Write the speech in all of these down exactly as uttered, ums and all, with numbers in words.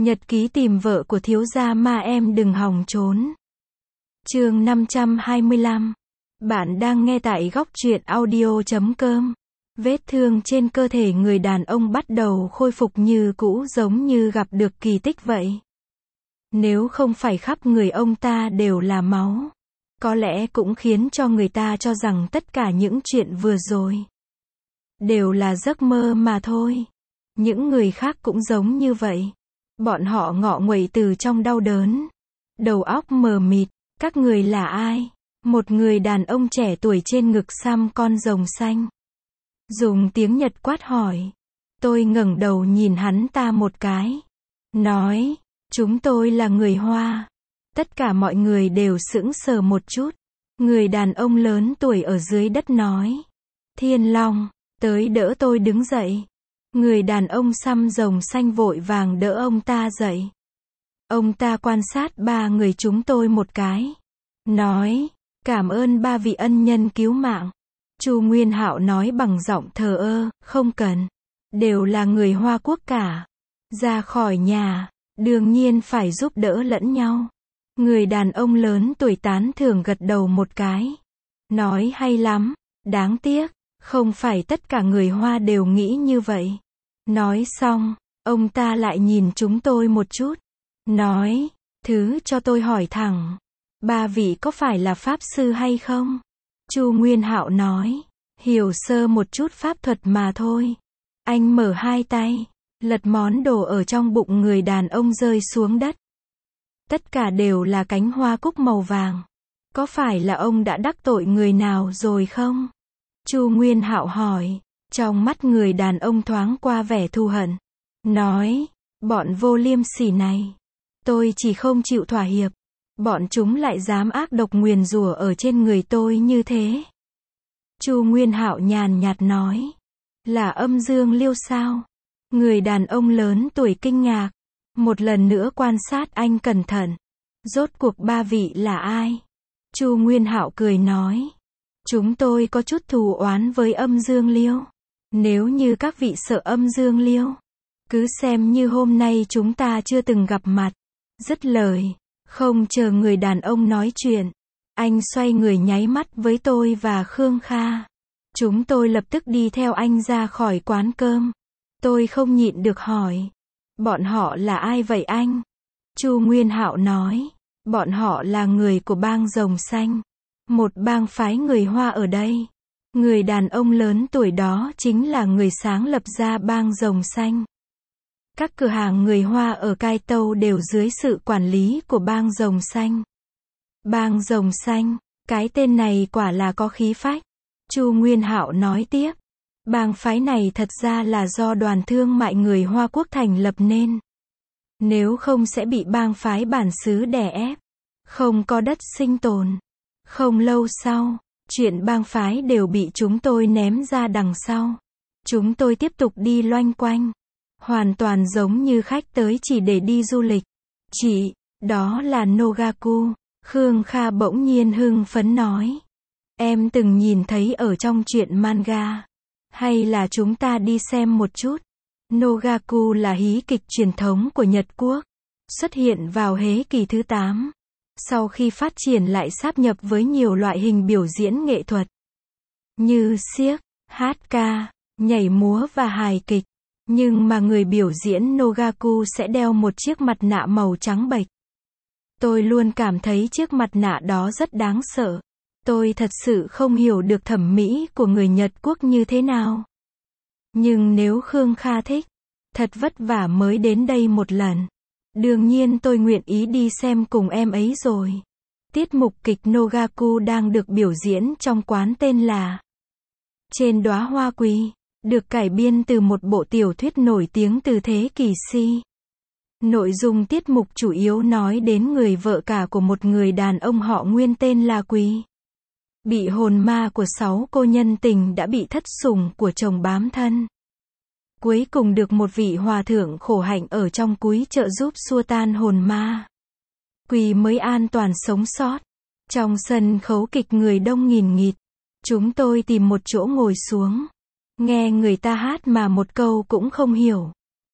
Nhật ký tìm vợ của thiếu gia ma em đừng hòng trốn. Chương năm trăm hai mươi lăm. Bạn đang nghe tại góc truyện audio chấm com. Vết thương trên cơ thể người đàn ông bắt đầu khôi phục như cũ, giống như gặp được kỳ tích vậy. Nếu không phải khắp người ông ta đều là máu, có lẽ cũng khiến cho người ta cho rằng tất cả những chuyện vừa rồi đều là giấc mơ mà thôi. Những người khác cũng giống như vậy. Bọn họ ngọ nguậy từ trong đau đớn, đầu óc mờ mịt. Các người là ai? Một người đàn ông trẻ tuổi trên ngực xăm con rồng xanh, dùng tiếng Nhật quát hỏi. Tôi ngẩng đầu nhìn hắn ta một cái, nói, chúng tôi là người Hoa. Tất cả mọi người đều sững sờ một chút. Người đàn ông lớn tuổi ở dưới đất nói, Thiên Long, tới đỡ tôi đứng dậy. Người đàn ông xăm rồng xanh vội vàng đỡ ông ta dậy. Ông ta quan sát ba người chúng tôi một cái, nói, cảm ơn ba vị ân nhân cứu mạng. Chu Nguyên Hạo nói bằng giọng thờ ơ, không cần, đều là người Hoa Quốc cả. Ra khỏi nhà, đương nhiên phải giúp đỡ lẫn nhau. Người đàn ông lớn tuổi tán thưởng gật đầu một cái, nói hay lắm, đáng tiếc, không phải tất cả người Hoa đều nghĩ như vậy. Nói xong, ông ta lại nhìn chúng tôi một chút, nói, thứ cho tôi hỏi thẳng, ba vị có phải là pháp sư hay không? Chu Nguyên Hạo nói, hiểu sơ một chút pháp thuật mà thôi. Anh mở hai tay, lật món đồ ở trong bụng người đàn ông rơi xuống đất. Tất cả đều là cánh hoa cúc màu vàng. Có phải là ông đã đắc tội người nào rồi không? Chu Nguyên Hạo hỏi. Trong mắt người đàn ông thoáng qua vẻ thù hận, nói, bọn vô liêm sỉ này, tôi chỉ không chịu thỏa hiệp. Bọn chúng lại dám ác độc nguyền rủa ở trên người tôi như thế. Chu Nguyên Hạo nhàn nhạt nói, là âm dương liêu sao? Người đàn ông lớn tuổi kinh ngạc, một lần nữa quan sát anh cẩn thận. Rốt cuộc ba vị là ai? Chu Nguyên Hạo cười nói, chúng tôi có chút thù oán với âm dương liêu. Nếu như các vị sợ âm dương liêu, cứ xem như hôm nay chúng ta chưa từng gặp mặt. Dứt lời, không chờ người đàn ông nói chuyện, anh xoay người nháy mắt với tôi và Khương Kha. Chúng tôi lập tức đi theo anh ra khỏi quán cơm. Tôi không nhịn được hỏi, bọn họ là ai vậy anh? Chu Nguyên Hạo nói, bọn họ là người của bang Rồng Xanh, một bang phái người Hoa ở đây. Người đàn ông lớn tuổi đó chính là người sáng lập ra bang Rồng Xanh. Các cửa hàng người Hoa ở Cai Tâu đều dưới sự quản lý của bang Rồng Xanh. Bang Rồng Xanh, cái tên này quả là có khí phách. Chu Nguyên Hạo nói tiếp, bang phái này thật ra là do đoàn thương mại người Hoa Quốc thành lập nên. Nếu không sẽ bị bang phái bản xứ đè ép, không có đất sinh tồn. Không lâu sau, chuyện bang phái đều bị chúng tôi ném ra đằng sau. Chúng tôi tiếp tục đi loanh quanh, hoàn toàn giống như khách tới chỉ để đi du lịch. Chị, đó là Nogaku. Khương Kha bỗng nhiên hưng phấn nói, em từng nhìn thấy ở trong truyện manga. Hay là chúng ta đi xem một chút. Nogaku là hí kịch truyền thống của Nhật Quốc, xuất hiện vào thế kỷ thứ tám. Sau khi phát triển lại sáp nhập với nhiều loại hình biểu diễn nghệ thuật, như xiếc, hát ca, nhảy múa và hài kịch. Nhưng mà người biểu diễn Nogaku sẽ đeo một chiếc mặt nạ màu trắng bệch. Tôi luôn cảm thấy chiếc mặt nạ đó rất đáng sợ. Tôi thật sự không hiểu được thẩm mỹ của người Nhật Quốc như thế nào. Nhưng nếu Khương Kha thích, thật vất vả mới đến đây một lần. Đương nhiên tôi nguyện ý đi xem cùng em ấy rồi. Tiết mục kịch Nogaku đang được biểu diễn trong quán tên là Trên Đóa Hoa Quỳ, được cải biên từ một bộ tiểu thuyết nổi tiếng từ thế kỷ xi. Nội dung tiết mục chủ yếu nói đến người vợ cả của một người đàn ông họ Nguyên tên là Quỳ. Bị hồn ma của sáu cô nhân tình đã bị thất sủng của chồng bám thân. Cuối cùng được một vị hòa thượng khổ hạnh ở trong cúi trợ giúp xua tan hồn ma. Quỳ mới an toàn sống sót. Trong sân khấu kịch người đông nghìn nghịt. Chúng tôi tìm một chỗ ngồi xuống, nghe người ta hát mà một câu cũng không hiểu.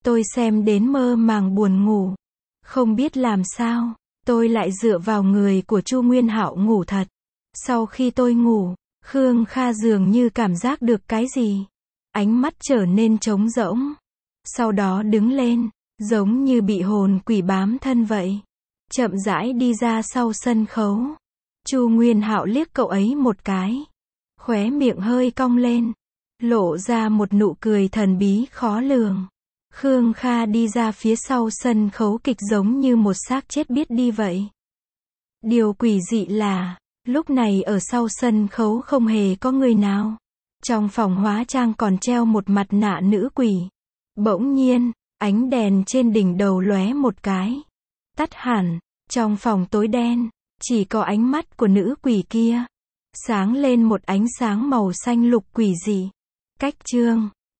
Tôi xem đến mơ màng buồn ngủ. Không biết làm sao, tôi lại dựa vào người của Chu Nguyên Hạo ngủ thật. Sau khi tôi ngủ, Khương Kha dường như cảm giác được cái gì. Ánh mắt trở nên trống rỗng. Sau đó đứng lên, giống như bị hồn quỷ bám thân vậy. Chậm rãi đi ra sau sân khấu. Chu Nguyên Hạo liếc cậu ấy một cái. Khóe miệng hơi cong lên. Lộ ra một nụ cười thần bí khó lường. Khương Kha đi ra phía sau sân khấu kịch giống như một xác chết biết đi vậy. Điều quỷ dị là, lúc này ở sau sân khấu không hề có người nào. Trong phòng hóa trang còn treo một mặt nạ nữ quỷ. Bỗng nhiên, ánh đèn trên đỉnh đầu lóe một cái. Tắt hẳn, trong phòng tối đen, chỉ có ánh mắt của nữ quỷ kia. Sáng lên một ánh sáng màu xanh lục quỷ dị. Cách chương